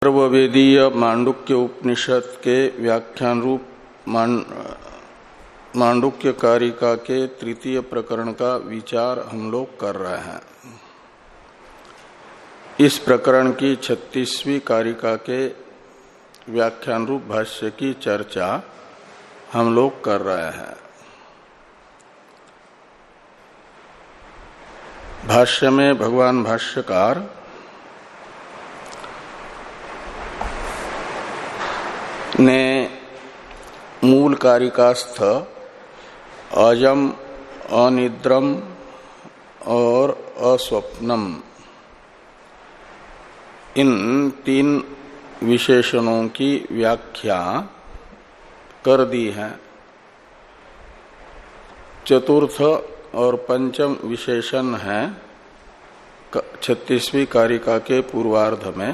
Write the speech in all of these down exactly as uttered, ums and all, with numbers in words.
सर्ववेदीय मांडुक्य उपनिषद के व्याख्यान रूप मांडुक्य कारिका के तृतीय प्रकरण का विचार हम लोग कर रहे हैं। इस प्रकरण की छत्तीसवीं कारिका के व्याख्यान रूप भाष्य की चर्चा हम लोग कर रहे हैं। भाष्य में भगवान भाष्यकार ने मूल कारिकास्थ अजम, अनिद्रम और अस्वप्नम इन तीन विशेषणों की व्याख्या कर दी है। चतुर्थ और पंचम विशेषण है छत्तीसवीं कारिका के पूर्वार्ध में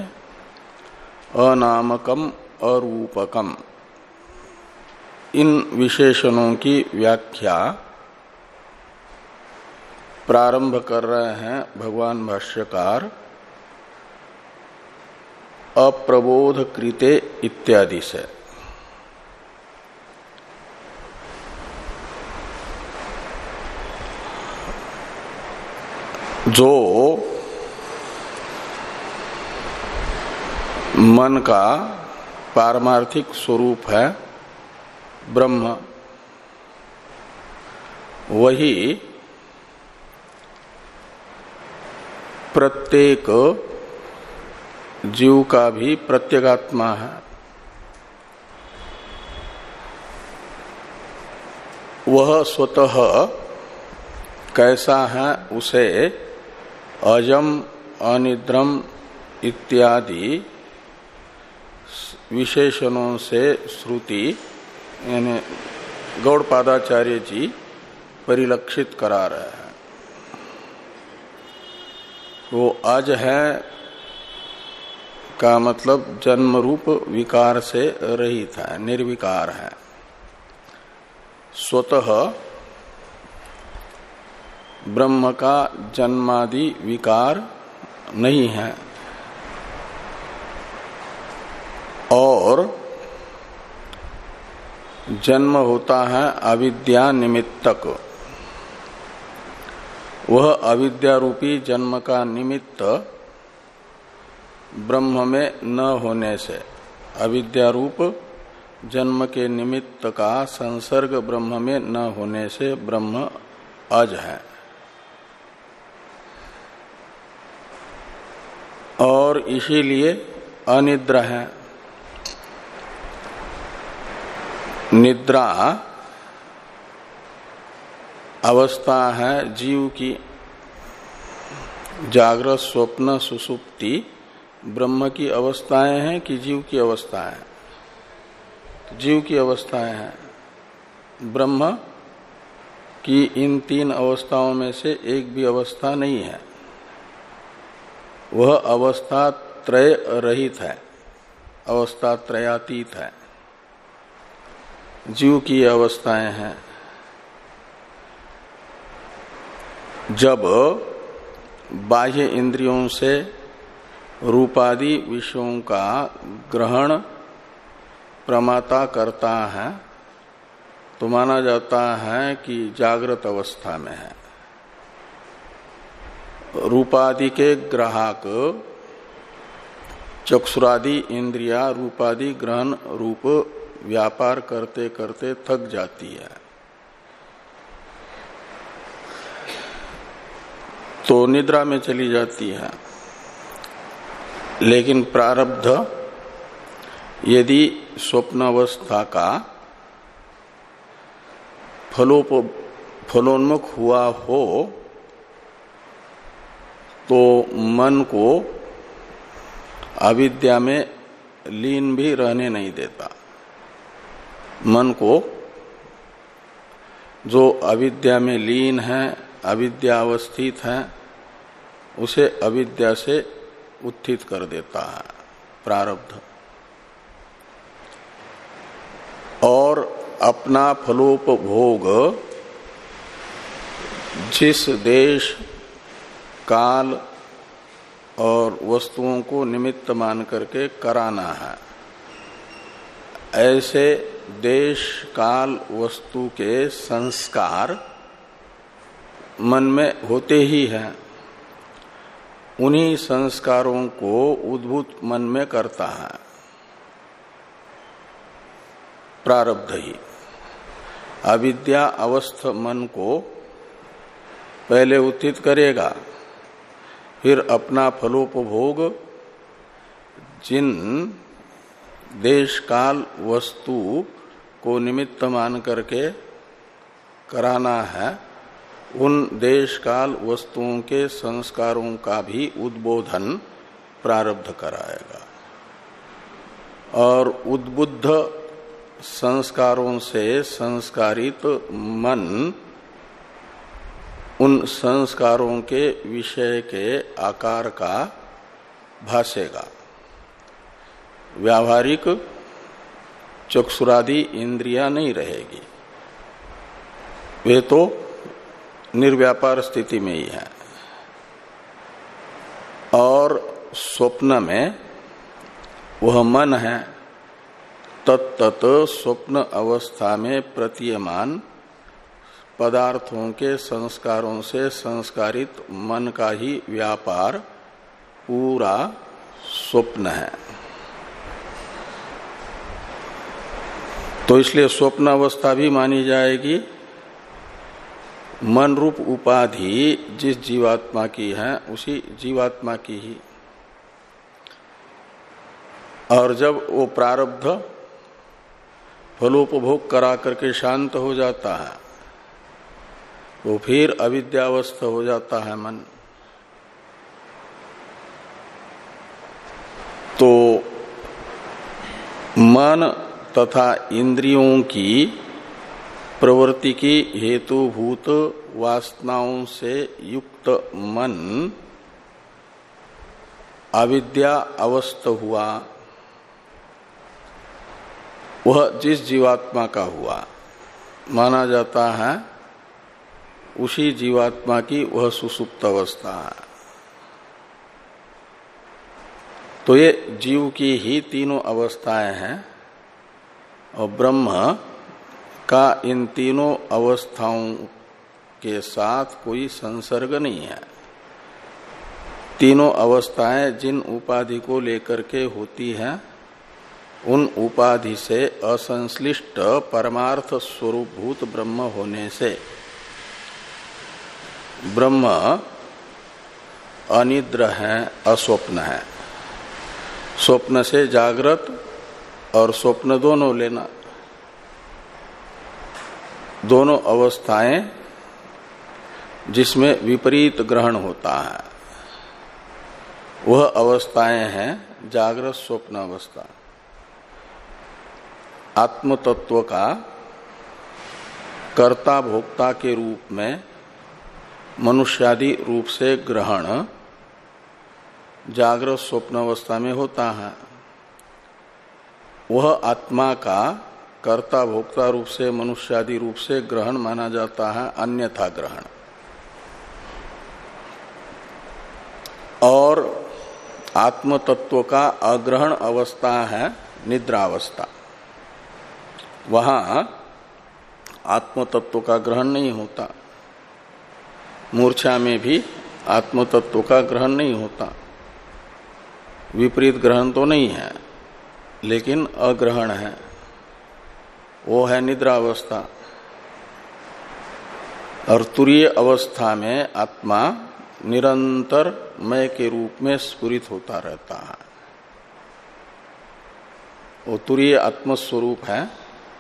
अनामकम और रूपकम। इन विशेषणों की व्याख्या प्रारंभ कर रहे हैं भगवान भाष्यकार अप्रबोध कृते इत्यादि से। जो मन का पारमार्थिक स्वरूप है ब्रह्म, वही प्रत्येक जीव का भी प्रत्यगात्मा है। वह स्वतः कैसा है उसे अजम, अनिद्रम इत्यादि विशेषणों से श्रुति यानी गौड़पादाचार्य जी परिलक्षित करा रहे हैं। वो अज है का मतलब जन्म रूप विकार से रहित है, निर्विकार है। स्वतः ब्रह्म का जन्मादि विकार नहीं है और जन्म होता है अविद्या निमित्तक। वह अविद्या रूपी जन्म का निमित्त ब्रह्म में न होने से, अविद्या रूप जन्म के निमित्त का संसर्ग ब्रह्म में न होने से ब्रह्म अज है। और इसीलिए अनिद्र है। निद्रा अवस्था है जीव की। जागृत, स्वप्न, सुषुप्ति ब्रह्म की अवस्थाएं हैं कि जीव की अवस्थाएं हैं? जीव की अवस्थाएं हैं। ब्रह्म की इन तीन अवस्थाओं में से एक भी अवस्था नहीं है। वह अवस्था त्रय रहित है, अवस्था त्रयातीत है। जीव की अवस्थाएं हैं। जब बाह्य इंद्रियों से रूपादि विषयों का ग्रहण प्रमाता करता है तो माना जाता है कि जागृत अवस्था में है। रूपादि के ग्राहक चक्षुरादि इंद्रिया रूपादि ग्रहण रूप व्यापार करते करते थक जाती है तो निद्रा में चली जाती है। लेकिन प्रारब्ध यदि स्वप्नावस्था का फलोप फलोन्मुख हुआ हो तो मन को अविद्या में लीन भी रहने नहीं देता। मन को जो अविद्या में लीन है, अविद्या अवस्थित है, उसे अविद्या से उत्थित कर देता है प्रारब्ध। और अपना फलोपभोग जिस देश, काल और वस्तुओं को निमित्त मान करके कराना है। ऐसे देश काल वस्तु के संस्कार मन में होते ही हैं। उन्हीं संस्कारों को उद्भूत मन में करता है प्रारब्ध ही। अविद्या अवस्थ मन को पहले उत्थित करेगा, फिर अपना फलोपभोग जिन देश काल वस्तु को निमित्त मान करके कराना है, उन देश काल वस्तुओं के संस्कारों का भी उद्बोधन प्रारब्ध कराएगा। और उद्बुद्ध संस्कारों से संस्कारित मन उन संस्कारों के विषय के आकार का भासेगा। व्यावहारिक चक्षुरादि इंद्रियां नहीं रहेगी, वे तो निर्व्यापार स्थिति में ही है। और स्वप्न में वह मन है, तत्तत स्वप्न अवस्था में प्रतीयमान पदार्थों के संस्कारों से संस्कारित मन का ही व्यापार पूरा स्वप्न है। तो इसलिए स्वप्न अवस्था भी मानी जाएगी। मन रूप उपाधि जिस जीवात्मा की है उसी जीवात्मा की ही। और जब वो प्रारब्ध फलोपभोग करा करके शांत हो जाता है तो फिर अविद्यावस्थ हो जाता है मन। तो मन तथा इंद्रियों की प्रवृत्ति की हेतुभूत वासनाओं से युक्त मन अविद्या अवस्थ हुआ, वह जिस जीवात्मा का हुआ माना जाता है, उसी जीवात्मा की वह सुसुप्त अवस्था है। तो ये जीव की ही तीनों अवस्थाएं हैं और ब्रह्म का इन तीनों अवस्थाओं के साथ कोई संसर्ग नहीं है। तीनों अवस्थाएं जिन उपाधि को लेकर के होती हैं, उन उपाधि से असंश्लिष्ट परमार्थ स्वरूपभूत ब्रह्म होने से ब्रह्म अनिद्र है, अस्वप्न है। स्वप्न से जागृत और स्वप्न दोनों लेना, दोनों अवस्थाएं जिसमें विपरीत ग्रहण होता है, वह अवस्थाएं हैं जागृत स्वप्न अवस्था। आत्म तत्व का कर्ता भोक्ता के रूप में मनुष्यादि रूप से ग्रहण जागृत स्वप्न अवस्था में होता है। वह आत्मा का कर्ता भोक्ता रूप से मनुष्यादि रूप से ग्रहण माना जाता है अन्यथा ग्रहण। और आत्म तत्व का अग्रहण अवस्था है निद्रावस्था। वहां आत्म तत्व का ग्रहण नहीं होता। मूर्छा में भी आत्म तत्व का ग्रहण नहीं होता। विपरीत ग्रहण तो नहीं है, लेकिन अग्रहण है, वो है निद्रावस्था। और तुरीय अवस्था में आत्मा निरंतर मय के रूप में स्फुरित होता रहता है। वो तुरीय आत्मस्वरूप है,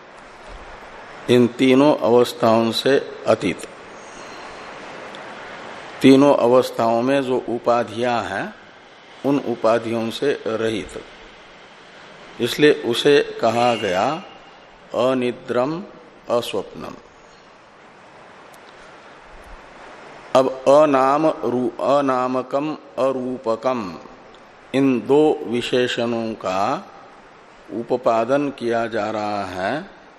इन तीनों अवस्थाओं से अतीत। तीनों अवस्थाओं में जो उपाधियां हैं, उन उपाधियों से रहित, इसलिए उसे कहा गया अनिद्रम अस्वप्नम। अब अनाम रू अनामकम अरूपकम, इन दो विशेषणों का उपादन किया जा रहा है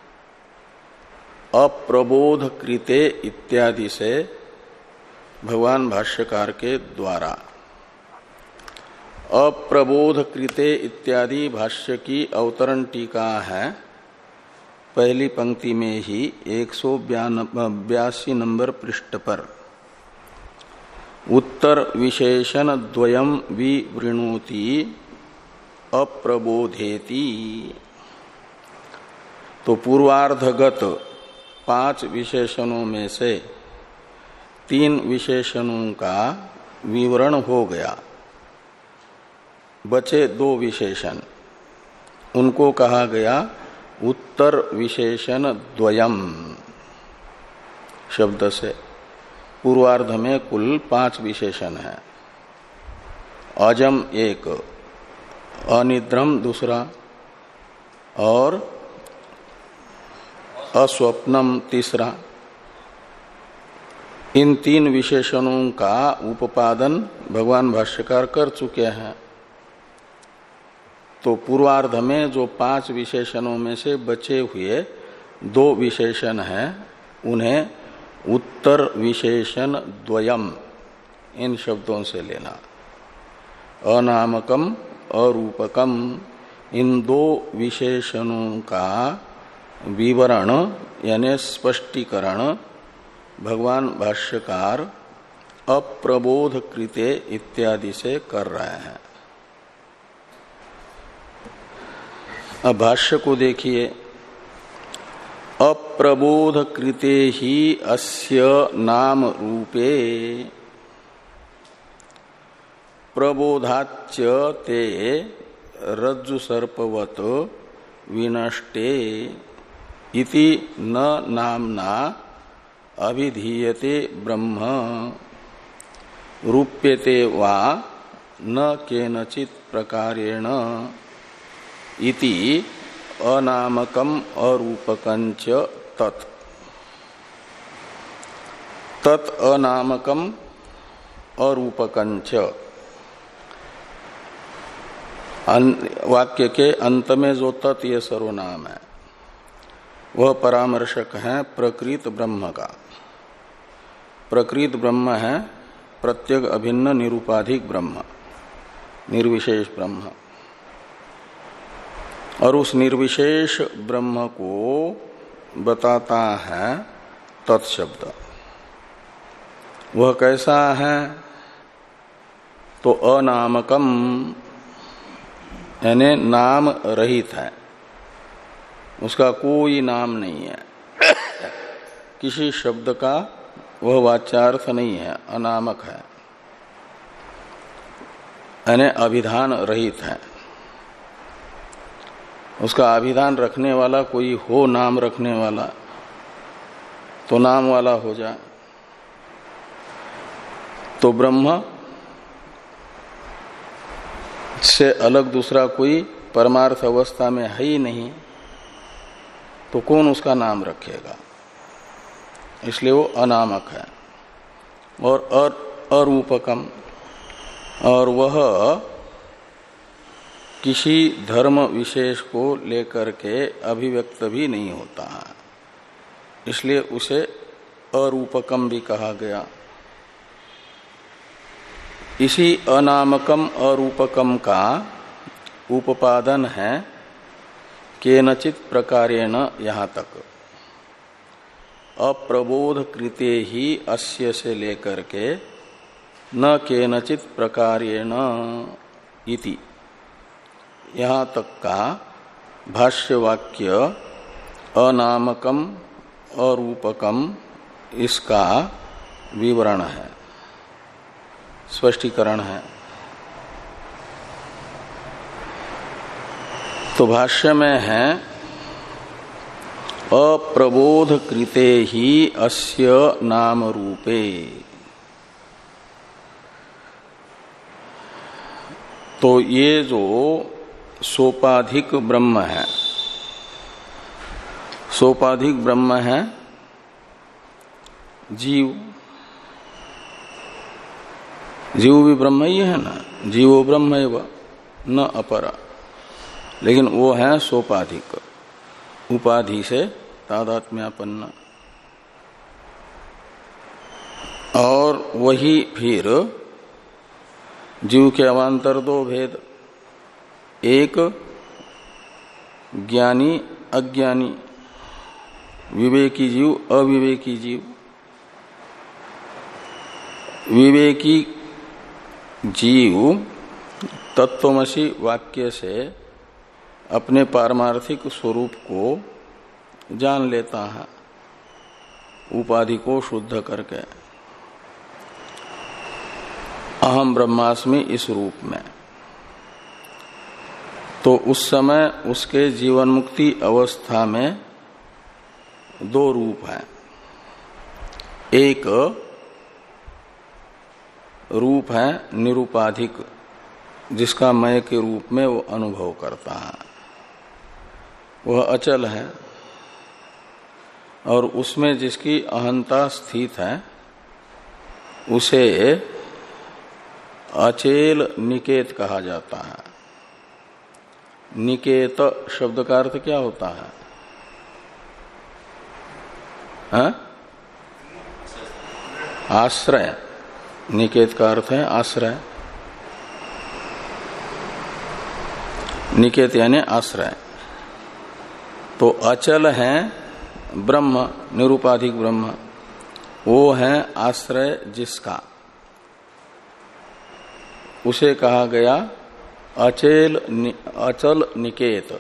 अप्रबोध कृते इत्यादि से भगवान भाष्यकार के द्वारा। अप्रबोध कृते इत्यादि भाष्य की अवतरण टीका है पहली पंक्ति में ही एक सौ बयासी नंबर पृष्ठ पर। उत्तर विशेषण द्वयम विवृणोति अप्रबोधेति। तो पूर्वार्धगत पांच विशेषणों में से तीन विशेषणों का विवरण हो गया, बचे दो विशेषण, उनको कहा गया उत्तर विशेषण द्वयम शब्द से। पूर्वार्ध में कुल पांच विशेषण है। अजम एक, अनिद्रम दूसरा और अस्वप्नम तीसरा। इन तीन विशेषणों का उपादन भगवान भाष्यकार कर चुके हैं। तो पूर्वार्ध में जो पांच विशेषणों में से बचे हुए दो विशेषण हैं उन्हें उत्तर विशेषण द्वयम इन शब्दों से लेना। अनामकम अरूपकम, इन दो विशेषणों का विवरण यानी स्पष्टीकरण भगवान भाष्यकार अप्रबोध कृते इत्यादि से कर रहे हैं। अब भाष्य को देखिए। अप्रबोध कृते ही अस्य नाम रूपे प्रबोधाच्च ते रज्जु सर्पवत विनष्टे इति न नामना अभिधीयते ब्रह्म रूप्यते वा न केनचित् प्रकारेण इति अनामकम अरूपकंच तत्। तत् अनामकम अरूपकंच, वाक्य के अंत में जो तत् ये सर्वनाम है वह परामर्शक है प्रकृत ब्रह्म का। प्रकृत ब्रह्म है प्रत्यग अभिन्न निरूपाधिक ब्रह्म, निर्विशेष ब्रह्म। और उस निर्विशेष ब्रह्म को बताता है तत्शब्द। वह कैसा है? तो अनामकम यानी नाम रहित है, उसका कोई नाम नहीं है, किसी शब्द का वह वाच्यार्थ नहीं है, अनामक है यानी अभिधान रहित है। उसका अभिधान रखने वाला कोई हो, नाम रखने वाला, तो नाम वाला हो जाए। तो ब्रह्म से अलग दूसरा कोई परमार्थ अवस्था में है ही नहीं, तो कौन उसका नाम रखेगा? इसलिए वो अनामक है। और अरूपकम, और वह किसी धर्म विशेष को लेकर के अभिव्यक्त भी नहीं होता है, इसलिए उसे अरूपकम भी कहा गया। इसी अनामकम अरूपकम का उपादान है केनचित प्रकारेण यहाँ तक। अप्रबोध कृते ही अस्य से लेकर के न केनचित प्रकारेण इति यहाँ तक का भाष्य वाक्य अनामकम अरूपकम इसका विवरण है, स्पष्टीकरण है। तो भाष्य में है अप्रबोध कृते ही अस्य नाम रूपे। तो ये जो सोपाधिक ब्रह्म है, सोपाधिक ब्रह्म है जीव। जीव भी ब्रह्म ही है ना, जीवो ब्रह्म एव न अपरा, लेकिन वो है सोपाधिक, उपाधि से तादात्म्यापन्न। और वही फिर जीव के अवान्तर दो भेद, एक ज्ञानी अज्ञानी, विवेकी जीव अविवेकी जीव। विवेकी जीव तत्वमसि वाक्य से अपने पारमार्थिक स्वरूप को जान लेता है, उपाधि को शुद्ध करके, अहम ब्रह्मास्मि इस रूप में। तो उस समय उसके जीवन मुक्ति अवस्था में दो रूप हैं। एक रूप है निरुपाधिक, जिसका मय के रूप में वो अनुभव करता है, वह अचल है, और उसमें जिसकी अहंता स्थित है उसे अचेल निकेत कहा जाता है। निकेत शब्द का अर्थ क्या होता है? हा? आश्रय। निकेत का अर्थ है आश्रय। निकेत यानी आश्रय। तो अचल है ब्रह्म, निरुपाधिक ब्रह्म, वो है आश्रय जिसका, उसे कहा गया अचेल नि, अचल निकेत।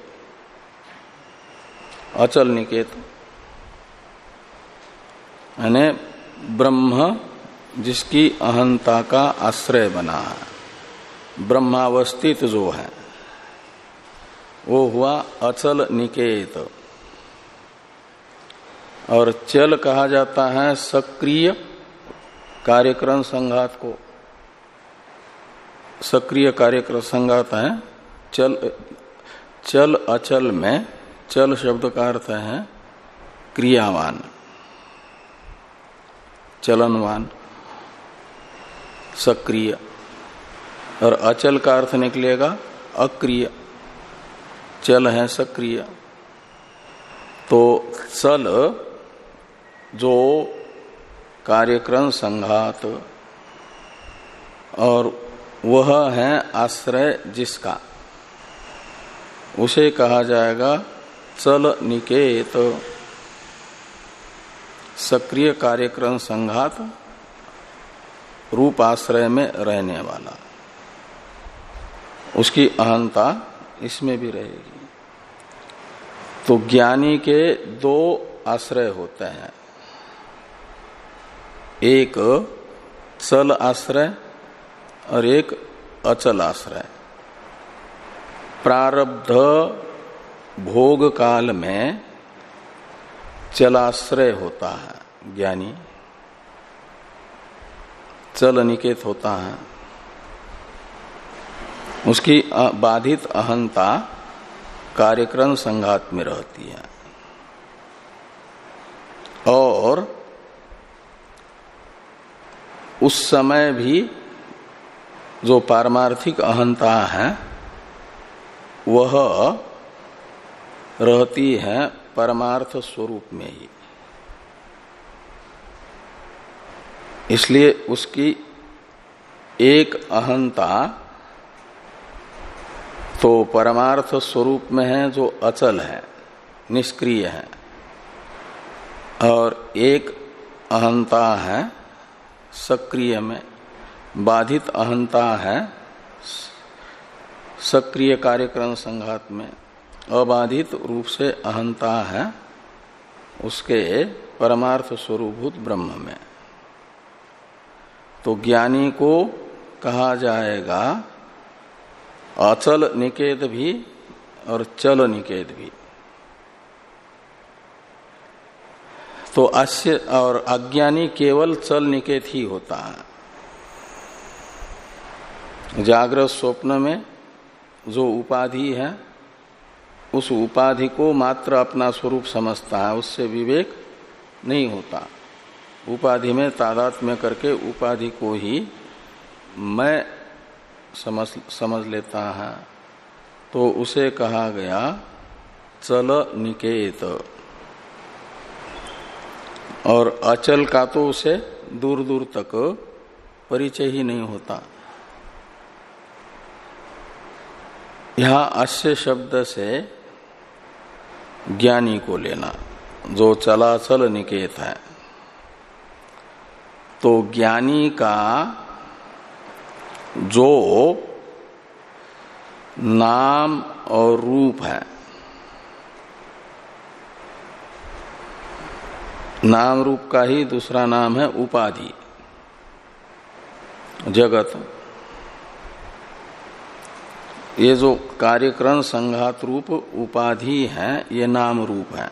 अचल निकेत यानी ब्रह्म जिसकी अहंता का आश्रय बना है, ब्रह्मावस्थित जो है वो हुआ अचल निकेत। और चल कहा जाता है सक्रिय कार्यक्रम संघात को। सक्रिय कार्यक्रम संघात है चल। चल अचल में चल शब्द का अर्थ है क्रियावान, चलनवान, सक्रिय। और अचल का अर्थ निकलेगा अक्रिय, चल है सक्रिय। तो चल जो कार्यक्रम संघात, और वह है आश्रय जिसका, उसे कहा जाएगा चल निकेत। सक्रिय कार्यक्रम संघात रूप आश्रय में रहने वाला, उसकी अहंता इसमें भी रहेगी। तो ज्ञानी के दो आश्रय होते हैं, एक चल आश्रय और एक अचल आश्रय। प्रारब्ध भोग काल में चलाश्रय होता है ज्ञानी, चल निकेत होता है, उसकी बाधित अहंता कार्यक्रम संघात में रहती है। और उस समय भी जो पारमार्थिक अहंता है वह रहती है परमार्थ स्वरूप में ही, इसलिए उसकी एक अहंता तो परमार्थ स्वरूप में है जो अचल है, निष्क्रिय है, और एक अहंता है सक्रिय में, बाधित अहंता है सक्रिय कार्यक्रम संघात में, अबाधित रूप से अहंता है उसके परमार्थ स्वरूपभूत ब्रह्म में। तो ज्ञानी को कहा जाएगा अचल निकेत भी और चल निकेत भी। तो अस्य और अज्ञानी केवल चल निकेत ही होता है। जागृत स्वप्न में जो उपाधि है उस उपाधि को मात्र अपना स्वरूप समझता है, उससे विवेक नहीं होता। उपाधि में तादात्म्य करके उपाधि को ही मैं समझ समझ लेता है, तो उसे कहा गया चल निकेत। और अचल का तो उसे दूर दूर तक परिचय ही नहीं होता, यहां अस्य शब्द से ज्ञानी को लेना, जो चलाचल निकेत है। तो ज्ञानी का जो नाम और रूप है, नाम रूप का ही दूसरा नाम है उपाधि, जगत। ये जो कार्यक्रम संघात रूप उपाधि है, ये नाम रूप है।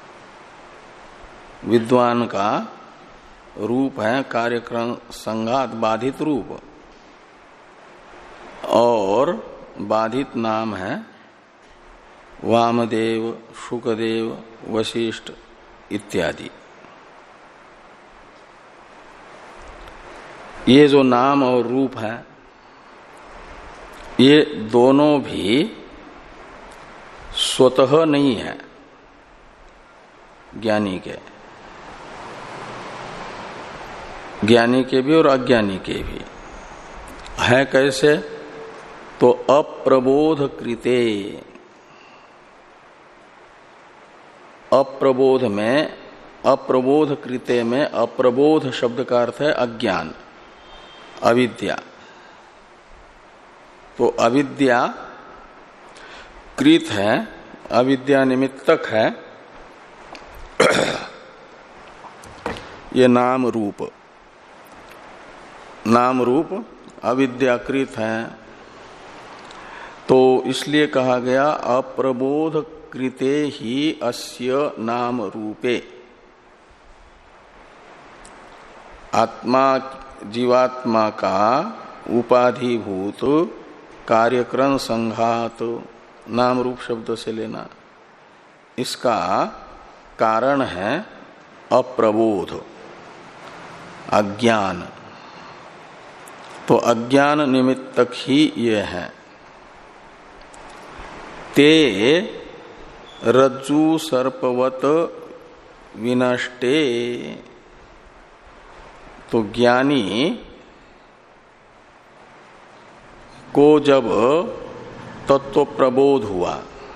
विद्वान का रूप है कार्यक्रम संघात बाधित रूप, और बाधित नाम है वामदेव, शुकदेव, वशिष्ठ इत्यादि। ये जो नाम और रूप है, ये दोनों भी स्वतः नहीं है ज्ञानी के, ज्ञानी के भी और अज्ञानी के भी है। कैसे? तो अप्रबोध कृते, अप्रबोध में, अप्रबोध कृते में अप्रबोध शब्द का अर्थ है अज्ञान, अविद्या। तो अविद्या कृत है, अविद्या निमित्तक है ये नाम रूप, नाम रूप अविद्याकृत है। तो इसलिए कहा गया अप्रबोध कृते ही अस्य नाम रूपे। आत्मा, जीवात्मा का उपाधिभूत कार्यक्रम संघात नाम रूप शब्द से लेना, इसका कारण है अप्रबोध, अज्ञान। तो अज्ञान निमित्तक ही ये है। ते रज्जु सर्पवत विनष्टे। तो ज्ञानी को जब तत्व प्रबोध हुआ,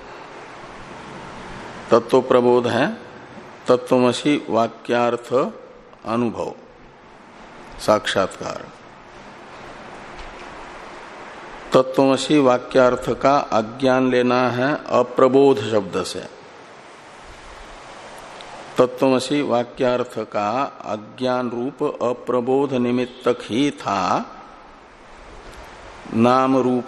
तत्व प्रबोध है तत्वमसि वाक्यार्थ अनुभव, साक्षात्कार। तत्वमसि वाक्यार्थ का अज्ञान लेना है अप्रबोध शब्द से। तत्वमसि वाक्यार्थ का अज्ञान रूप अप्रबोध निमित्तक ही था नाम रूप।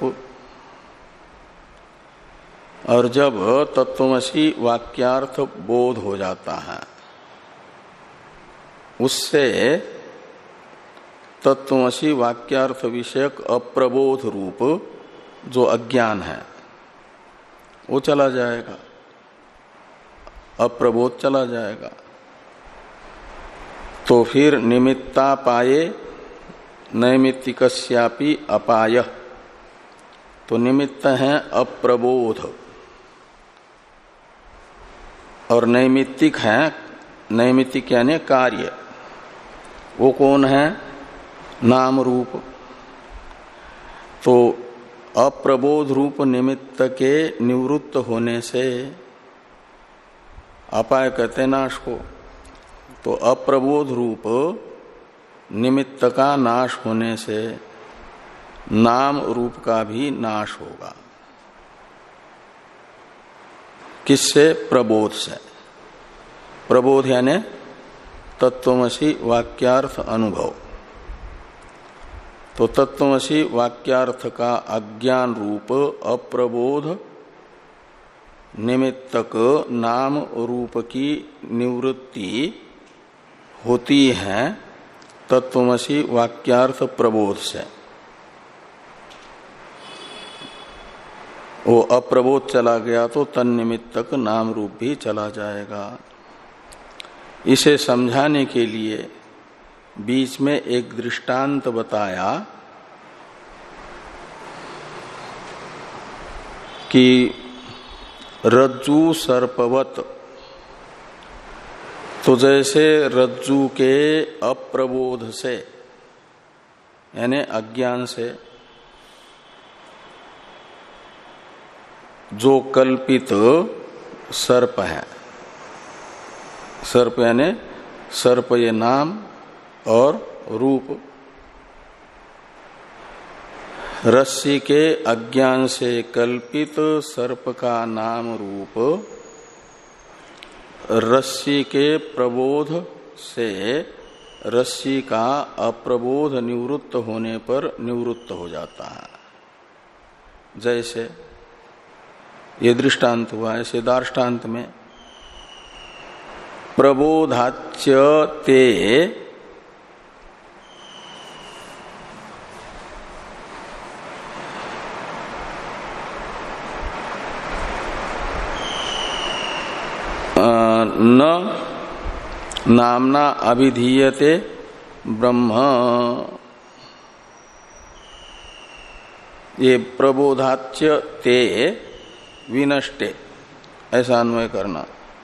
और जब तत्वमसि वाक्यार्थ बोध हो जाता है, उससे तत्वमसि वाक्यार्थ विषयक अप्रबोध रूप जो अज्ञान है वो चला जाएगा, अप्रबोध चला जाएगा। तो फिर निमित्ता पाये नैमित्तिकस्यापि अपाय। तो निमित्त है अप्रबोध और नैमित्तिक है, नैमित्तिक यानी कार्य, वो कौन है? नाम रूप। तो अप्रबोध रूप निमित्त के निवृत्त होने से, अपाय कहते नाश को, तो अप्रबोध रूप निमित्त का नाश होने से नाम रूप का भी नाश होगा। किससे? प्रबोध से। प्रबोध यानी तत्वमसि वाक्यार्थ अनुभव। तो तत्वमसि वाक्यार्थ का अज्ञान रूप अप्रबोध निमित्तक नाम रूप की निवृत्ति होती है तत्वमसि वाक्यार्थ प्रबोध से। वो अप्रबोध चला गया तो तन्निमित्तक नाम रूप भी चला जाएगा। इसे समझाने के लिए बीच में एक दृष्टांत बताया कि रज्जु सर्पवत। तो जैसे रज्जु के अप्रबोध से यानी अज्ञान से जो कल्पित सर्प है, सर्प यानी सर्प ये नाम और रूप, रस्सी के अज्ञान से कल्पित सर्प का नाम रूप रस्सी के प्रबोध से रस्सी का अप्रबोध निवृत्त होने पर निवृत्त हो जाता है। जैसे ये दृष्टांत हुआ, ऐसे दार्ष्टान्त में प्रबोधाच्य ते न नामना अभिधीयते ब्रह्म, ये प्रबोधाच्य ते विनष्टे ऐसा अन्वय करना।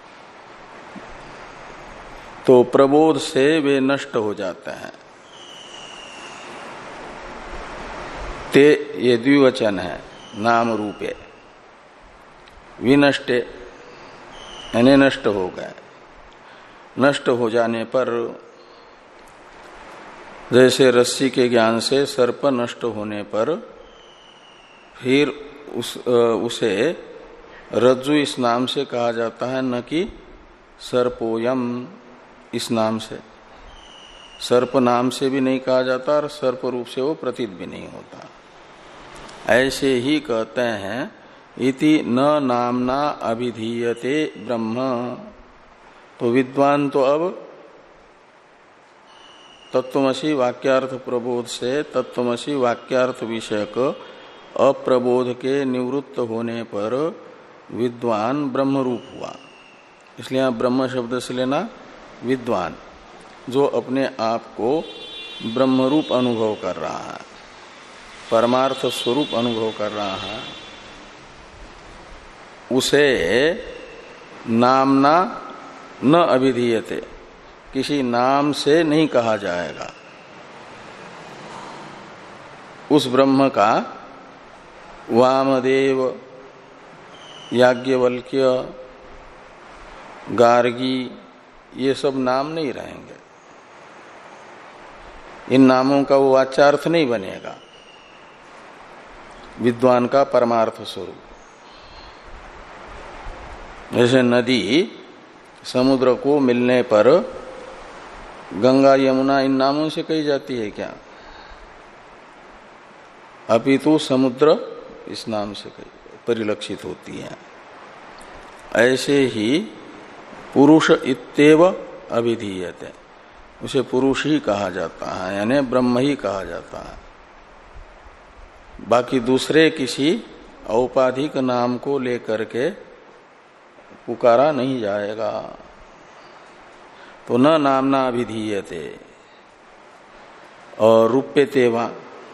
तो प्रबोध से वे नष्ट हो जाते हैं। ते ये द्विवचन है, नाम रूपे, विनष्टे यानी नष्ट हो गए। नष्ट हो जाने पर जैसे रस्सी के ज्ञान से सर्प नष्ट होने पर फिर उस उसे रज्जु इस नाम से कहा जाता है, न कि सर्पोयम इस नाम से। सर्प नाम से भी नहीं कहा जाता और सर्प रूप से वो प्रतीत भी नहीं होता। ऐसे ही कहते हैं इति न नामना अभिधीयते ब्रह्म। तो विद्वान तो अब तत्वमसि वाक्यार्थ प्रबोध से तत्वमसि वाक्यार्थ विषयक अप्रबोध के निवृत्त होने पर विद्वान ब्रह्म रूप हुआ। इसलिए आप ब्रह्म शब्द से लेना विद्वान, जो अपने आप को ब्रह्म रूप अनुभव कर रहा है, परमार्थ स्वरूप अनुभव कर रहा है, उसे नामना न अभिधीयते, किसी नाम से नहीं कहा जाएगा। उस ब्रह्म का वामदेव, याज्ञवल्क्य, गार्गी ये सब नाम नहीं रहेंगे। इन नामों का वो वाच्यार्थ नहीं बनेगा विद्वान का परमार्थ स्वरूप। जैसे नदी समुद्र को मिलने पर गंगा यमुना इन नामों से कही जाती है क्या? अपितु समुद्र इस नाम से परिलक्षित होती है। ऐसे ही पुरुष इत्येव अभिधीयते, उसे पुरुष ही कहा जाता है, यानी ब्रह्म ही कहा जाता है। बाकी दूसरे किसी औपाधिक नाम को लेकर के पुकारा नहीं जाएगा। तो न नामना अभिधीयते और रूप्यते वा,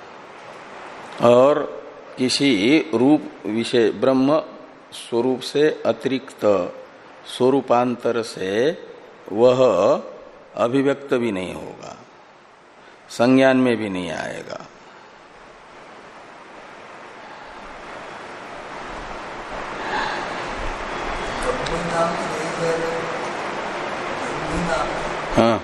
और किसी रूप विषय ब्रह्म स्वरूप से अतिरिक्त स्वरूपांतर से वह अभिव्यक्त भी नहीं होगा, संज्ञान में भी नहीं आएगा। हाँ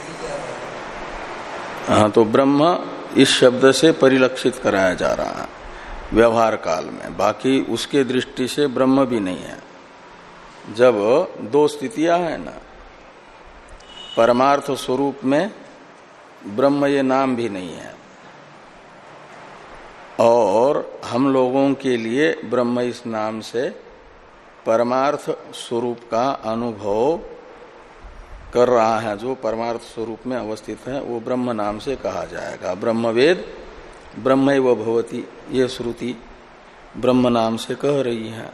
हाँ, तो ब्रह्म इस शब्द से परिलक्षित कराया जा रहा है व्यवहार काल में, बाकी उसके दृष्टि से ब्रह्म भी नहीं है। जब दो स्थितियां हैं ना, परमार्थ स्वरूप में ब्रह्म ये नाम भी नहीं है, और हम लोगों के लिए ब्रह्म इस नाम से परमार्थ स्वरूप का अनुभव कर रहा है। जो परमार्थ स्वरूप में अवस्थित है वो ब्रह्म नाम से कहा जाएगा। ब्रह्मवेद ब्रह्मैव भवति, ये श्रुति ब्रह्म नाम से कह रही है।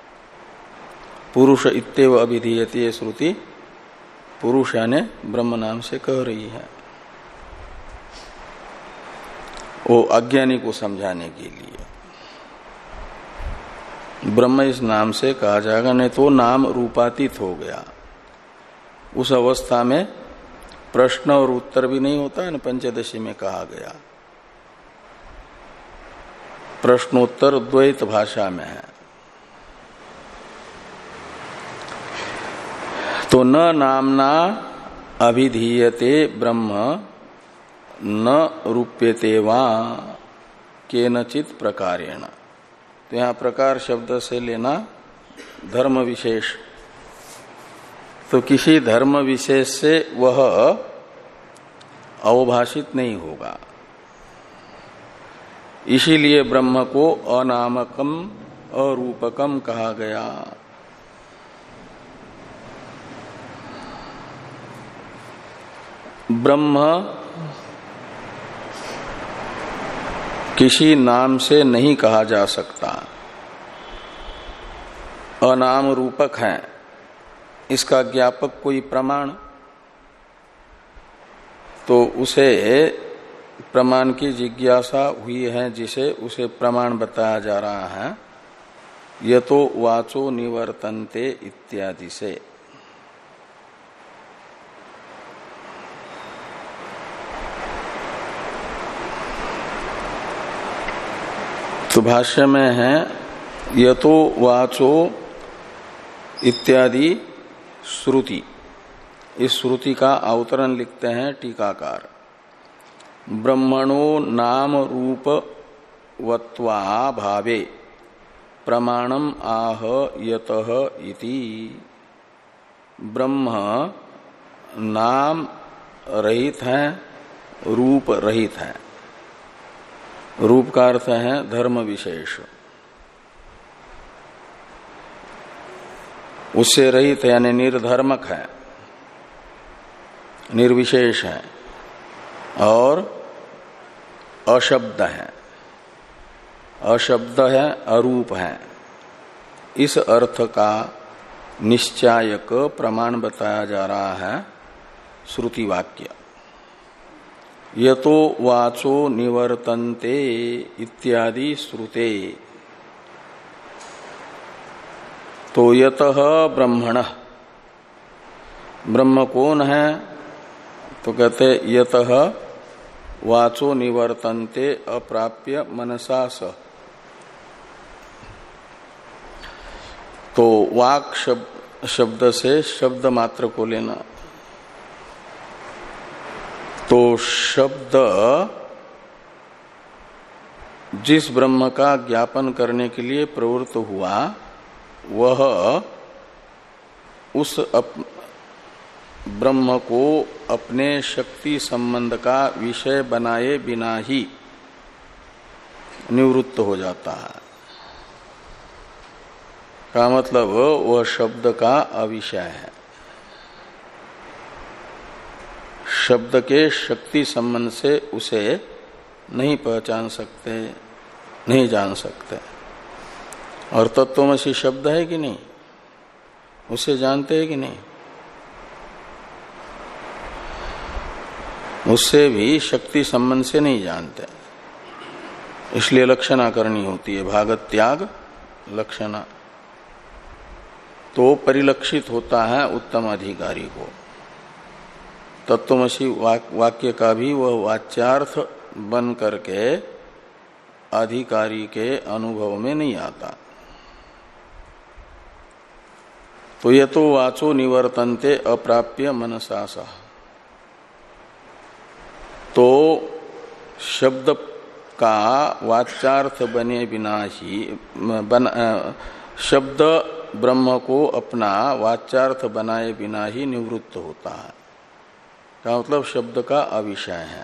पुरुष इत्येव अभिधीयते, ये श्रुति पुरुष यानी ब्रह्म नाम से कह रही है, वो अज्ञानी को समझाने के लिए। ब्रह्म इस नाम से कहा जाएगा, नहीं तो नाम रूपातीत हो गया। उस अवस्था में प्रश्न और उत्तर भी नहीं होता है ना, पंचदशी में कहा गया। प्रश्नोत्तर द्वैत भाषा में है, तो न नामना अभिधीयते ब्रह्म न रूप्यते वा केनचित प्रकारेण। तो यहाँ प्रकार शब्द से लेना धर्म विशेष। तो किसी धर्म विशेष से वह अवभाषित नहीं होगा, इसीलिए ब्रह्म को अनामकम अरूपकम कहा गया। ब्रह्म किसी नाम से नहीं कहा जा सकता, अनाम रूपक है। इसका ज्ञापक कोई प्रमाण, तो उसे प्रमाण की जिज्ञासा हुई है, जिसे उसे प्रमाण बताया जा रहा है। यतो वाचो निवर्तन्ते इत्यादि से। तो भाष्य में है यतो वाचो इत्यादि श्रुति। इस श्रुति का अवतरण लिखते हैं टीकाकार। ब्रह्मणो नाम रूप वत्वा भावे प्रमाणम आह यतः इति। ब्रह्म नाम रहित है, रूप रहित है। रूप का अर्थ है धर्म विशेष। उससे रहित है यानी निर्धर्मक है, निर्विशेष है और अशब्द है। अशब्द है, अरूप है। इस अर्थ का निश्चायक प्रमाण बताया जा रहा है श्रुति वाक्य। यतो वाचो निवर्तन्ते इत्यादि श्रुते। तो यतः ब्रह्मण, ब्रह्म कौन है? तो कहते यतः वाचो निवर्तन्ते अप्राप्य मनसा स। तो वाक शब्द, शब्द से शब्द मात्र को लेना। तो शब्द जिस ब्रह्म का ज्ञापन करने के लिए प्रवृत्त हुआ, वह उस अप, ब्रह्म को अपने शक्ति संबंध का विषय बनाए बिना ही निवृत्त हो जाता है। का मतलब वह शब्द का अविषय है। शब्द के शक्ति संबंध से उसे नहीं पहचान सकते, नहीं जान सकते। और तत्वमसि शब्द है कि नहीं, उसे जानते हैं कि नहीं? उससे भी शक्ति संबंध से नहीं जानते, इसलिए लक्षणा करनी होती है, भागत त्याग लक्षणा। तो परिलक्षित होता है उत्तम अधिकारी को। तत्वमसि वाक्य का भी वह वाच्यार्थ बन करके अधिकारी के अनुभव में नहीं आता। तो ये तो वाचो निवर्तन्ते अप्राप्य मनसा सा। तो शब्द का वाच्यार्थ बने बिना ही बन, शब्द ब्रह्म को अपना वाच्यार्थ बनाए बिना ही निवृत्त होता है। का मतलब शब्द का अविषय है।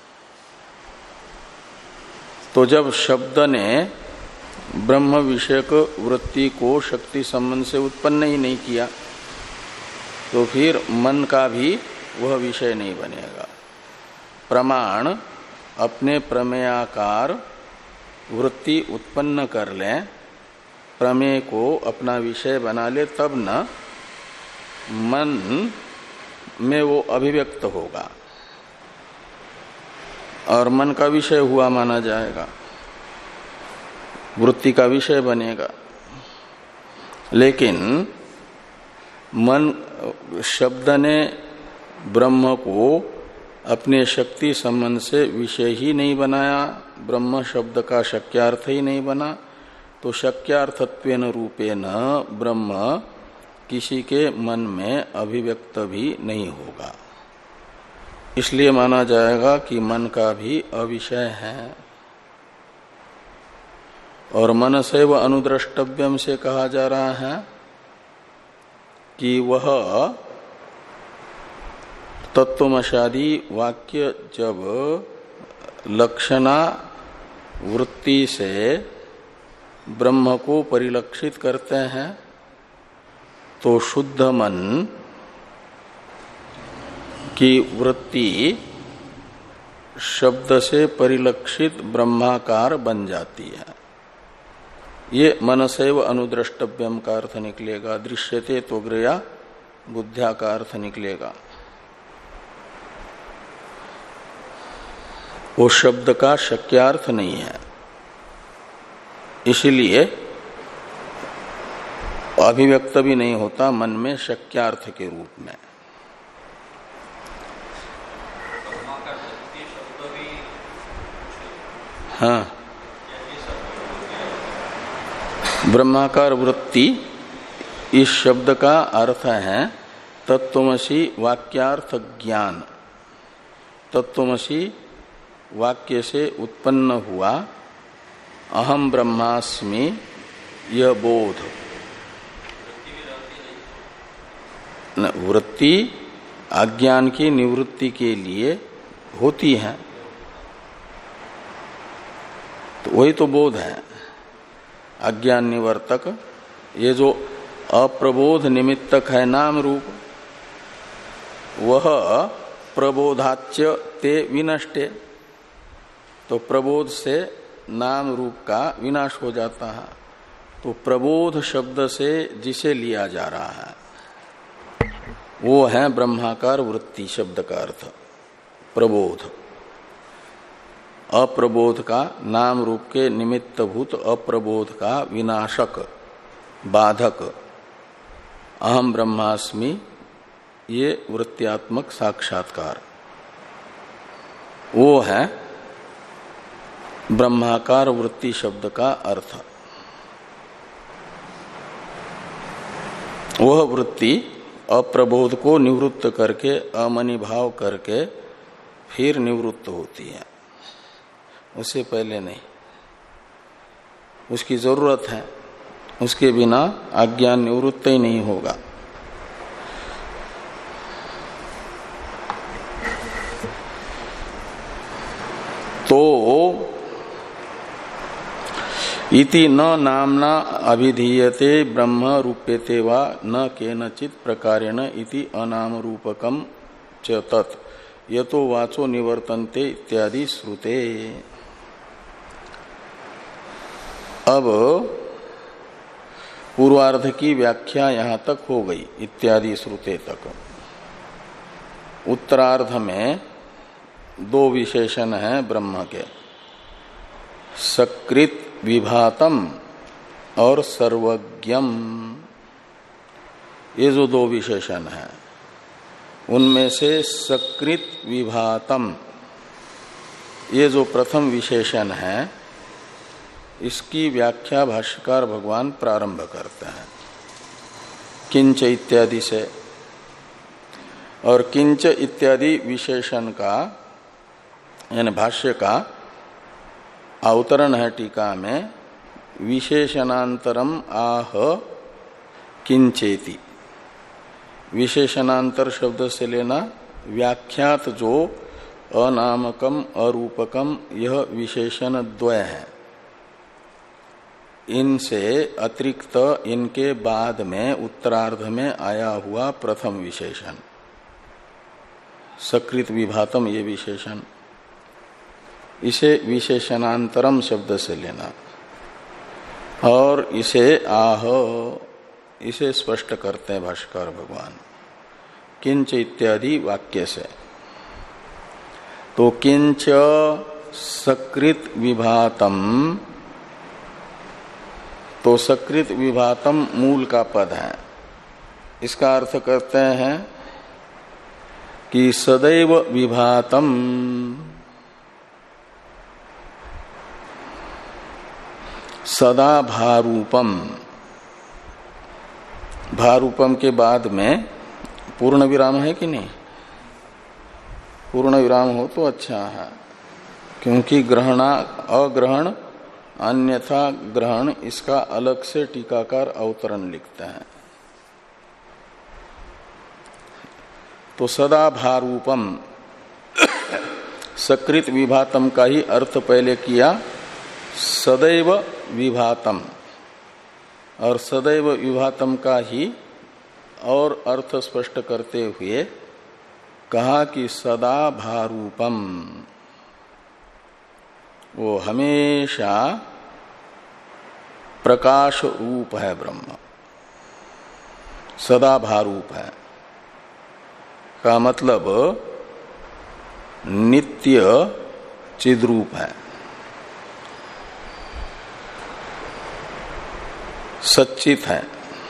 तो जब शब्द ने ब्रह्म विषयक वृत्ति को शक्ति संबंध से उत्पन्न ही नहीं किया, तो फिर मन का भी वह विषय नहीं बनेगा। प्रमाण अपने प्रमेयाकार वृत्ति उत्पन्न कर ले, प्रमेय को अपना विषय बना ले, तब न मन में वो अभिव्यक्त होगा और मन का विषय हुआ माना जाएगा, वृत्ति का विषय बनेगा। लेकिन मन शब्द ने ब्रह्म को अपने शक्ति संबंध से विषय ही नहीं बनाया, ब्रह्म शब्द का शक्यार्थ ही नहीं बना, तो शक्यार्थत्वेन रूपेण ब्रह्म किसी के मन में अभिव्यक्त भी नहीं होगा। इसलिए माना जाएगा कि मन का भी अविषय है। और मनसैव अनुद्रष्टव्यम से कहा जा रहा है कि वह तत्वमशादी वाक्य जब लक्षणा वृत्ति से ब्रह्म को परिलक्षित करते हैं तो शुद्ध मन की वृत्ति शब्द से परिलक्षित ब्रह्माकार बन जाती है। ये मनसैव अनुद्रष्टव्यम का अर्थ निकलेगा। दृश्यते त्वग्रया बुद्ध्या का अर्थ निकलेगा। वो शब्द का शक्यार्थ नहीं है, इसलिए अभिव्यक्त भी नहीं होता मन में शक्यार्थ के रूप में। हाँ, ब्रह्माकार वृत्ति इस शब्द का अर्थ है तत्वमसि वाक्यार्थ ज्ञान। तत्वमसि वाक्य से उत्पन्न हुआ अहम ब्रह्मास्मि यह बोध। वृत्ति अज्ञान की निवृत्ति के लिए होती है, तो वही तो बोध है, अज्ञान निवर्तक। ये जो अप्रबोध निमित्तक है नाम रूप, वह प्रबोधाच्य ते विनष्टे। तो प्रबोध से नाम रूप का विनाश हो जाता है। तो प्रबोध शब्द से जिसे लिया जा रहा है वो है ब्रह्माकार वृत्ति शब्द का अर्थ प्रबोध। अप्रबोध का नाम रूप के निमित्तभूत अप्रबोध का विनाशक बाधक अहम ब्रह्मास्मि, ये वृत्त्यात्मक साक्षात्कार वो है ब्रह्माकार वृत्ति शब्द का अर्थ। वह वृत्ति अप्रबोध को निवृत्त करके अमनि भाव करके फिर निवृत्त होती है, उससे पहले नहीं। उसकी जरूरत है, उसके बिना अज्ञान निवृत्त ही नहीं होगा। तो इति न नामना अभिधीयते ब्रह्म रूप्यते वा न केनचित प्रकारेण इति अनाम रूपकम च तत् यतो वाचो निवर्तन्ते इत्यादि श्रुते। अब पूर्वार्ध की व्याख्या यहां तक हो गई, इत्यादि श्रुते तक। उत्तरार्ध में दो विशेषण हैं ब्रह्म के, सकृत विभातम और सर्वज्ञम। ये जो दो विशेषण हैं उनमें से सकृत विभातम, ये जो प्रथम विशेषण है इसकी व्याख्या भाष्यकार भगवान प्रारंभ करते हैं किंच इत्यादि से। और किंच इत्यादि विशेषण का यानी भाष्य का अवतरण है टीका में, विशेषणांतरम आह किंचेति। विशेषणांतर शब्द से लेना व्याख्यात जो अनामकम अरूपकम यह विशेषण द्वय है, इनसे अतिरिक्त इनके बाद में उत्तरार्ध में आया हुआ प्रथम विशेषण सकृत विभातम, ये विशेषण, इसे विशेषणांतरम शब्द से लेना और इसे आह, इसे स्पष्ट करते हैं भाष्यकार भगवान किंच इत्यादि वाक्य से। तो किंच सकृत विभातम, तो सकृत विभातम मूल का पद है। इसका अर्थ करते हैं कि सदैव विभातम, सदा भारूपम, भारूपम के बाद में पूर्ण विराम है कि नहीं? पूर्ण विराम हो तो अच्छा है, क्योंकि ग्रहणा अग्रहण अन्यथा ग्रहण इसका अलग से टीकाकार अवतरण लिखते हैं। तो सदा भारूपम सकृत विभातम का ही अर्थ पहले किया सदैव विभातम, और सदैव विभातम का ही और अर्थ स्पष्ट करते हुए कहा कि सदा भारूपम, वो हमेशा प्रकाश रूप है ब्रह्म, सदा भारूप है का मतलब नित्य चिद्रूप है, सच्चित है।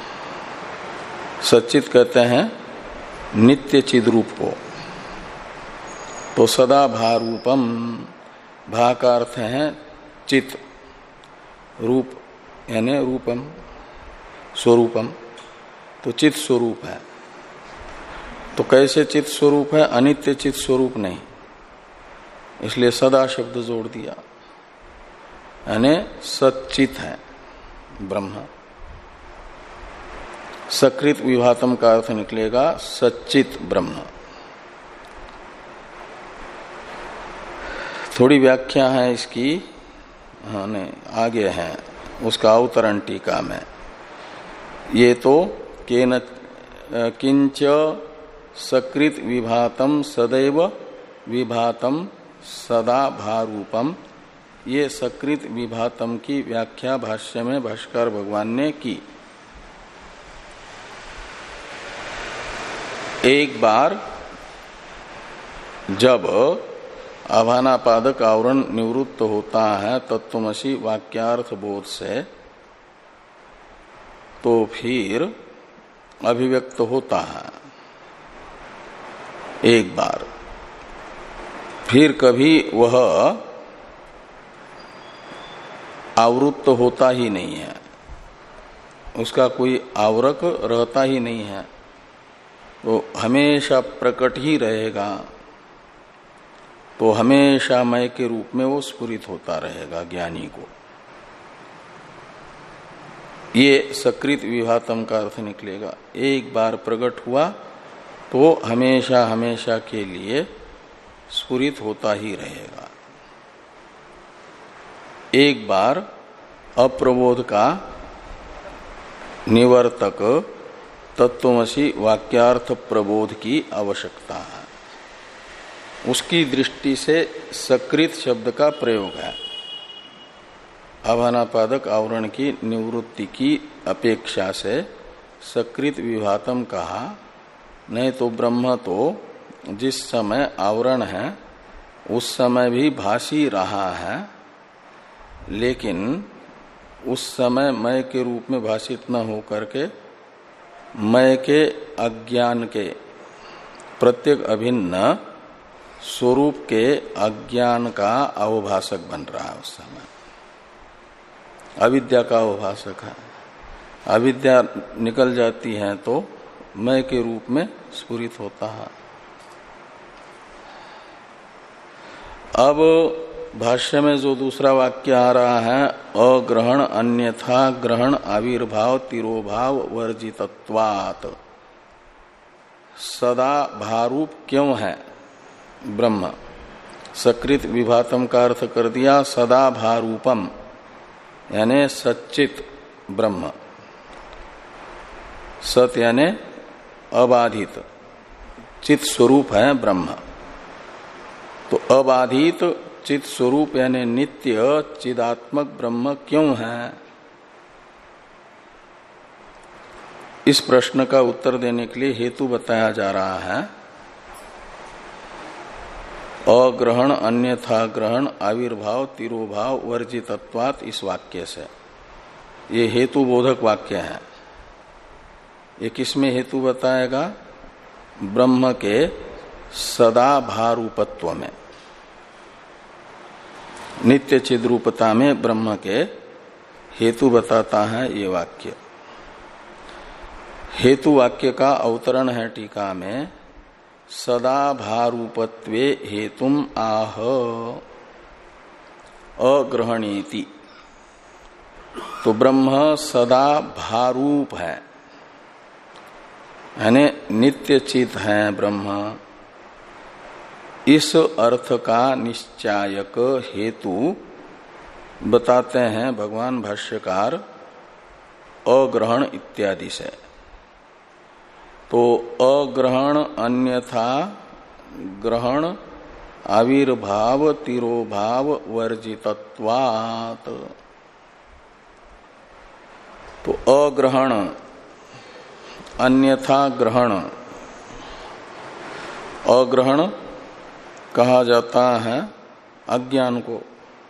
सच्चित कहते हैं नित्य चिद्रूप को। तो सदा भारूपम, भा का अर्थ है चित, रूप यानी रूपम स्वरूपम, तो चित स्वरूप है। तो कैसे चित स्वरूप है? अनित्य चित स्वरूप नहीं, इसलिए सदा शब्द जोड़ दिया, यानी सच्चित है ब्रह्म। सकृत विभातम का अर्थ निकलेगा सच्चित ब्रह्म। थोड़ी व्याख्या है इसकी, हाँ नहीं आगे है उसका अवतरण टीका में। ये तो केन किंच सकृत विभातम सदैव विभातम सदा भारूपम, ये सकृत विभातम की व्याख्या भाष्य में भाष्कर भगवान ने की। एक बार जब आभानापादक आवरण निवृत्त होता है तत्वमसि वाक्यार्थ बोध से, तो फिर अभिव्यक्त होता है एक बार, फिर कभी वह आवृत्त होता ही नहीं है, उसका कोई आवरक रहता ही नहीं है, तो हमेशा प्रकट ही रहेगा। तो हमेशा मय के रूप में वो स्फुरित होता रहेगा ज्ञानी को। ये सकृत विभातम का अर्थ निकलेगा। एक बार प्रकट हुआ तो हमेशा हमेशा के लिए स्फुरित होता ही रहेगा। एक बार अप्रबोध का निवर्तक तत्वमसि वाक्यार्थ प्रबोध की आवश्यकता है, उसकी दृष्टि से सकृत शब्द का प्रयोग है। आभानापादक आवरण की निवृत्ति की अपेक्षा से सकृत विभातम कहा, नहीं तो ब्रह्म तो जिस समय आवरण है उस समय भी भासी रहा है, लेकिन उस समय मय के रूप में भाषित न हो करके मय के अज्ञान के प्रत्येक अभिन्न स्वरूप के अज्ञान का अवभाषक बन रहा है। उस समय अविद्या का अवभाषक है। अविद्या निकल जाती है तो मय के रूप में स्फुरित होता है। अब भाष्य में जो दूसरा वाक्य आ रहा है, अग्रहण अन्यथा ग्रहण आविर्भाव तिरोभाव वर्जितत्वात्, सदा भारूप क्यों है ब्रह्म? सकृत विभातम का अर्थ कर दिया सदा भारूपम, यानी सच्चित ब्रह्म। सत यानी अबाधित, चित स्वरूप है ब्रह्म। तो अबाधित चित स्वरूप यानी नित्य चिदात्मक ब्रह्म क्यों है? इस प्रश्न का उत्तर देने के लिए हेतु बताया जा रहा है। अग्रहण अन्यथा ग्रहण आविर्भाव तिरोभाव वर्जितत्वात्, इस वाक्य से ये हेतु बोधक वाक्य है। ये किसमें हेतु बताएगा? ब्रह्म के सदा भारूपत्व में, नित्य चिद्रूपता में ब्रह्म के हेतु बताता है ये वाक्य। हेतु वाक्य का अवतरण है टीका में, सदा भारूपत्वे हेतुम आह अग्रहणीति। तो ब्रह्म सदा भारूप है, यानी नित्य चित है ब्रह्म। इस अर्थ का निश्चायक हेतु बताते हैं भगवान भाष्यकार अग्रहण इत्यादि से। तो अग्रहण अन्यथा ग्रहण आविर्भाव तिरोभाव वर्जितत्वात्। तो अग्रहण अन्यथा ग्रहण, अग्रहण कहा जाता है अज्ञान को,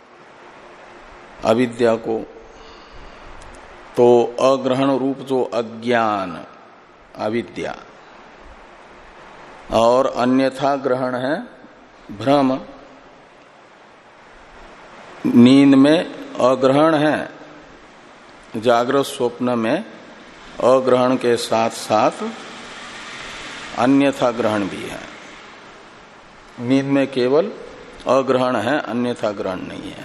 अविद्या को। तो अग्रहण रूप जो अज्ञान अविद्या, और अन्यथा ग्रहण है भ्रम। नींद में अग्रहण है, जागृत स्वप्न में अग्रहण के साथ साथ अन्यथा ग्रहण भी है। नींद में केवल अग्रहण है, अन्यथा ग्रहण नहीं है।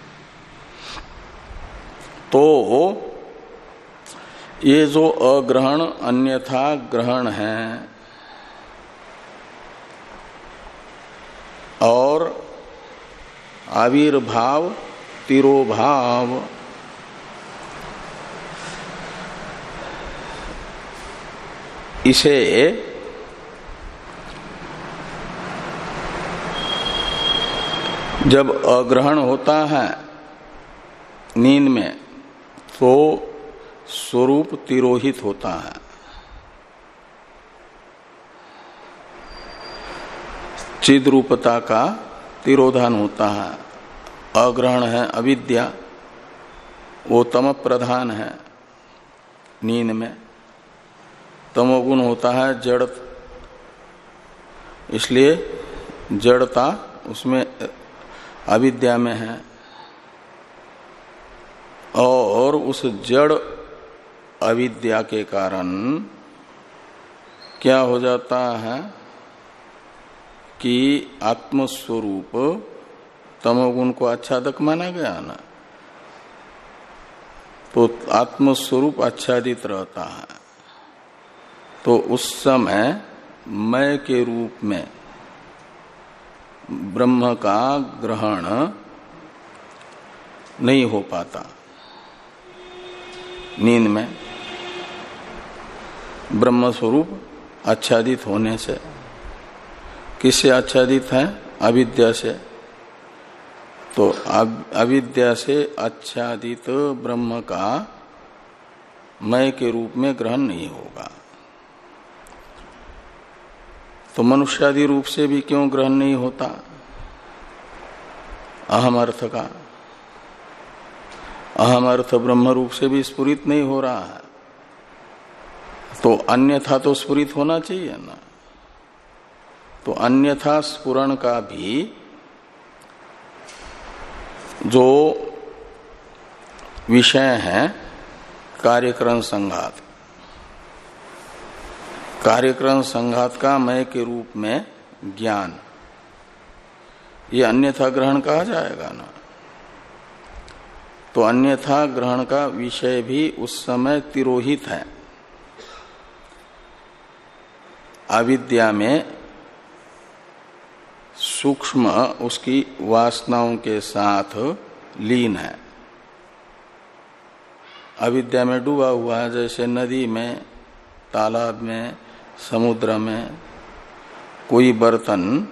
तो ये जो अग्रहण अन्यथा ग्रहण है और आविर्भाव तिरोभाव, इसे जब अग्रहण होता है नींद में तो स्वरूप तिरोहित होता है। चिद रूपता का तिरोधान होता है। अग्रहण है अविद्या, वो तम प्रधान है नींद में। तमोगुण होता है जड़, इसलिए जड़ता उसमें अविद्या में है। और उस जड़ अविद्या के कारण क्या हो जाता है कि आत्मस्वरूप तमोगुण को आच्छादक माना गया ना, तो आत्मस्वरूप आच्छादित रहता है। तो उस समय मैं के रूप में ब्रह्म का ग्रहण नहीं हो पाता। नींद में ब्रह्म स्वरूप आच्छादित होने से, किससे आच्छादित है? अविद्या से। तो अविद्या से आच्छादित ब्रह्म का मैं के रूप में ग्रहण नहीं होगा। तो मनुष्यादि रूप से भी क्यों ग्रहण नहीं होता? अहम अर्थ का, अहम अर्थ ब्रह्म रूप से भी स्फुरित नहीं हो रहा है, तो अन्यथा तो स्फुरित होना चाहिए ना। तो अन्यथा स्फुरण का भी जो विषय है कार्यक्रम संघात, कार्यक्रम संघात का मय के रूप में ज्ञान, ये अन्यथा ग्रहण कहा जाएगा ना। तो अन्यथा ग्रहण का विषय भी उस समय तिरोहित है। अविद्या में सूक्ष्म उसकी वासनाओं के साथ लीन है। अविद्या में डूबा हुआ है, जैसे नदी में, तालाब में, समुद्र में कोई बर्तन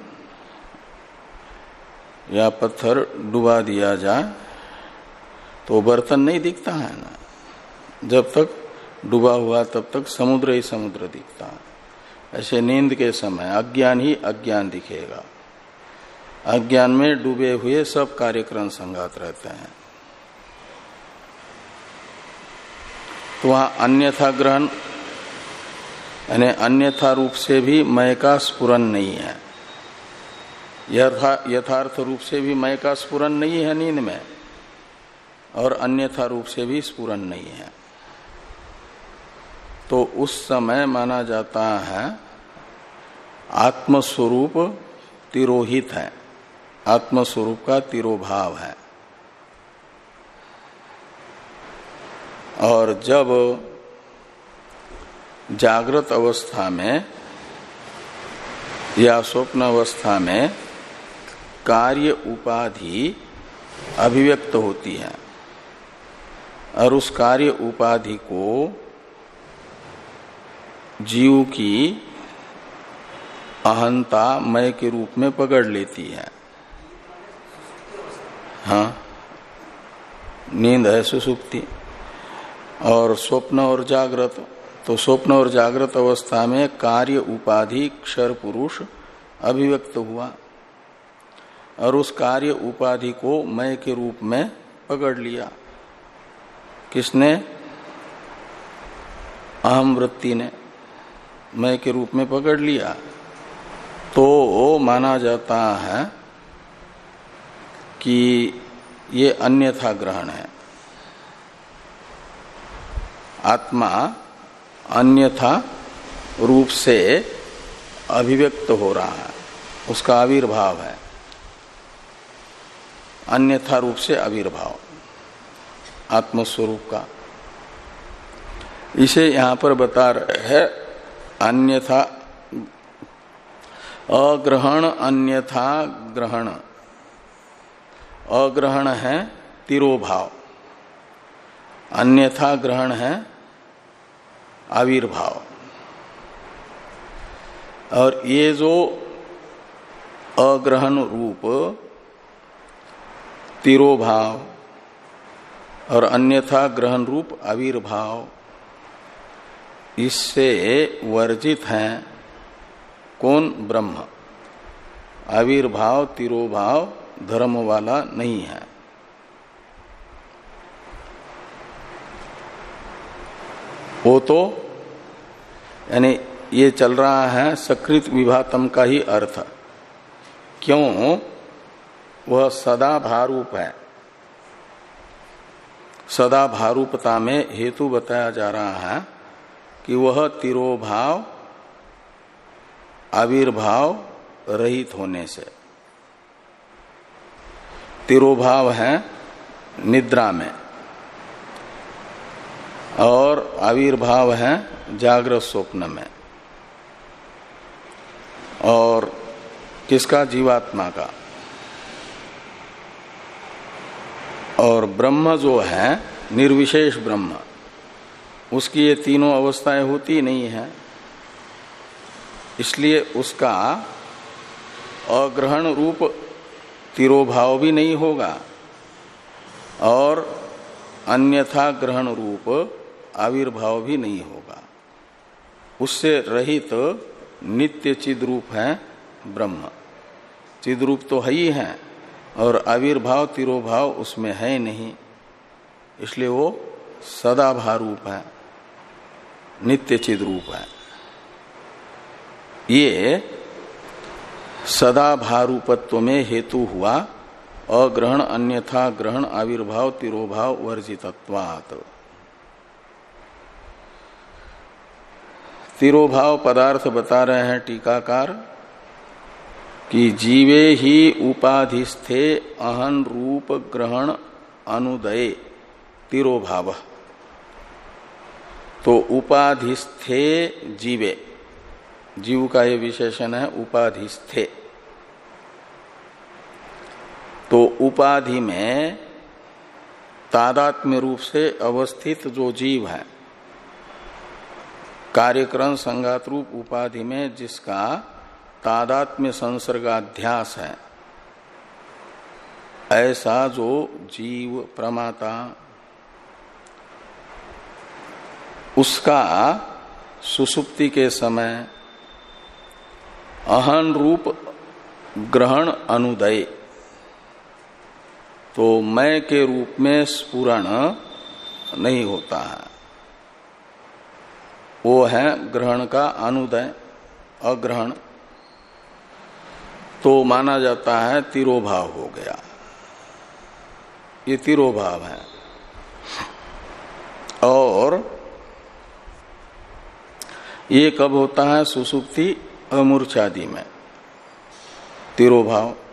या पत्थर डुबा दिया जाए तो बर्तन नहीं दिखता है ना। जब तक डूबा हुआ तब तक समुद्र ही समुद्र दिखता है। ऐसे नींद के समय अज्ञान ही अज्ञान दिखेगा। अज्ञान में डूबे हुए सब कार्यक्रम संघात रहते हैं। तो वहां अन्यथा ग्रहण यानी अन्यथा रूप से भी मय का स्फुरन नहीं है। यथा, यथार्थ रूप से भी मय का स्फुरन नहीं है नींद में, और अन्यथा रूप से भी स्फुरन नहीं है। तो उस समय माना जाता है आत्मस्वरूप तिरोहित है, आत्मस्वरूप का तिरोभाव है। और जब जागृत अवस्था में या स्वप्न अवस्था में कार्य उपाधि अभिव्यक्त होती है और उस कार्य उपाधि को जीव की अहंता मय के रूप में पकड़ लेती है। हाँ, नींद है सुसुप्ति। और स्वप्न और जागृत, तो स्वप्न और जागृत अवस्था में कार्य उपाधि क्षर पुरुष अभिव्यक्त हुआ और उस कार्य उपाधि को मय के रूप में पकड़ लिया। किसने? अहम वृत्ति ने मय के रूप में पकड़ लिया। तो माना जाता है कि ये अन्यथा ग्रहण है। आत्मा अन्यथा रूप से अभिव्यक्त हो रहा है, उसका आविर्भाव है, अन्यथा रूप से आविर्भाव आत्मस्वरूप का। इसे यहां पर बता रहे हैं अन्यथा अग्रहण, अन्यथा ग्रहण। अग्रहण है तिरोभाव, अन्यथा ग्रहण है आविर्भाव। और ये जो अग्रहण रूप तिरोभाव और अन्यथा ग्रहण रूप आविर्भाव, इससे वर्जित हैं कौन? ब्रह्म। आविर्भाव तिरोभाव धर्म वाला नहीं है। वो तो यानी ये चल रहा है सकृत विभातम का ही अर्थ। क्यों? वह सदा भारूप है। सदा भारूपता में हेतु बताया जा रहा है कि वह तिरोभाव आविर्भाव रहित होने से। तिरोभाव है निद्रा में और आविर्भाव है जागृत स्वप्न में। और किसका? जीवात्मा का। और ब्रह्म जो है निर्विशेष ब्रह्म, उसकी ये तीनों अवस्थाएं होती नहीं है, इसलिए उसका अग्रहण रूप तिरोभाव भी नहीं होगा और अन्यथा ग्रहण रूप आविर्भाव भी नहीं होगा। उससे रहित नित्य चिद रूप है ब्रह्म। चिद रूप तो है ही है और आविर्भाव तिरोभाव उसमें है नहीं, इसलिए वो सदा भारूप है, नित्य चिद रूप है। ये सदा भारूपत्व में हेतु हुआ अग्रहण, अन्यथा ग्रहण, आविर्भाव तिरोभाव वर्जितत्वात्। तिरोभाव पदार्थ बता रहे हैं टीकाकार कि जीवे ही उपाधिस्थे अहन रूप ग्रहण अनुदये तिरोभाव। तो उपाधिस्थे जीवे, जीव का ये विशेषण है उपाधिस्थे। तो उपाधि में तादात्म्य रूप से अवस्थित जो जीव है, कार्यक्रम संघात रूप उपाधि में जिसका तादात्म्य संसर्गाध्यास है, ऐसा जो जीव प्रमाता, उसका सुसुप्ति के समय अहन रूप ग्रहण अनुदय, तो मैं के रूप में स्फुरण नहीं होता है, वो है ग्रहण का अनुदय, अग्रहण। तो माना जाता है तिरोभाव हो गया। ये तिरोभाव है। और ये कब होता है? सुसुप्ति अमूर्छादि में, तिरोभाव।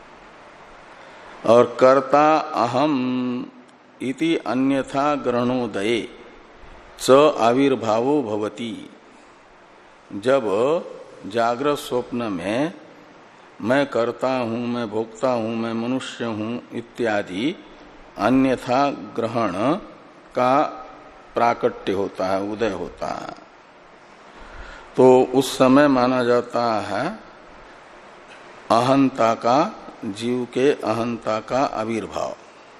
और कर्ता अहम इति अन्यथा ग्रहणोदये च आविर्भावो भवति। जब जागृत स्वप्न में मैं करता हूं, मैं भोक्ता हूं, मैं मनुष्य हूं इत्यादि अन्यथा ग्रहण का प्राकट्य होता है, उदय होता है, तो उस समय माना जाता है अहंता का, जीव के अहंता का आविर्भाव,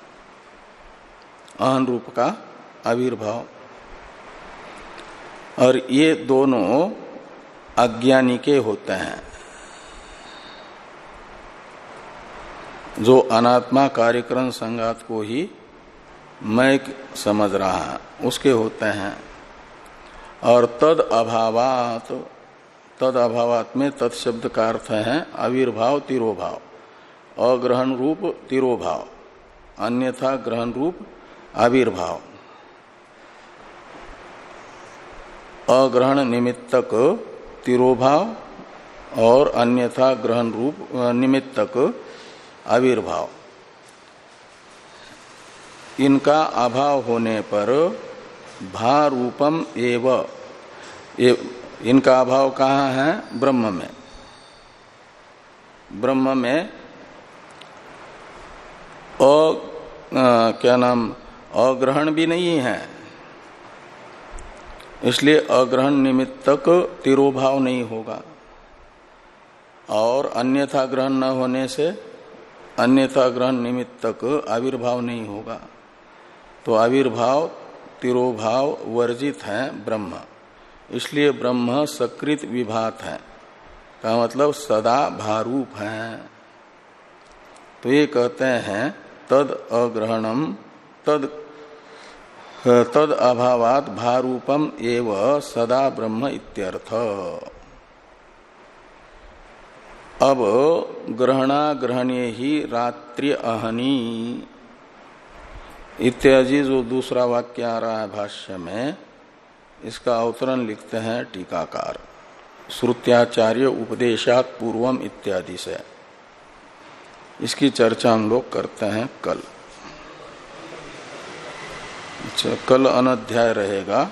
अहं रूप का आविर्भाव। और ये दोनों अज्ञानी के होते हैं। जो अनात्मा कार्यक्रम संगात को ही मैं समझ रहा है उसके होते हैं। और तद अभावात, तद अभावात में तद शब्द का अर्थ है आविर्भाव, तिरोभाव, अग्रहण रूप तिरोभाव, अन्यथा ग्रहण रूप आविर्भाव। अग्रहण निमित्तक तिरोभाव और अन्यथा ग्रहण रूप निमित्तक आविर्भाव, इनका अभाव होने पर भारूपम एव, इनका अभाव कहाँ है? ब्रह्म में। ब्रह्म में अ, क्या नाम, अग्रहण भी नहीं है, इसलिए अग्रहण निमित्तक तिरोभाव नहीं होगा। और अन्यथा ग्रहण न होने से अन्यथा ग्रहण निमित्तक आविर्भाव नहीं होगा। तो आविर्भाव तिरोभाव वर्जित है ब्रह्म, इसलिए ब्रह्म सकृत विभात है, का मतलब सदा भारूप है। तो ये कहते हैं तद अग्रहणम तद तद अभावात भारूपम एव सदा ब्रह्म इत्यर्थ। अब ग्रहणा ग्रहणे ही रात्रि अहनी इत्यादि जो दूसरा वाक्य आ रहा है भाष्य में, इसका अवतरण लिखते हैं टीकाकार श्रुत्याचार्य उपदेशात पूर्वम इत्यादि से। इसकी चर्चा हम लोग करते हैं कल। अच्छा, कल अनध्याय रहेगा।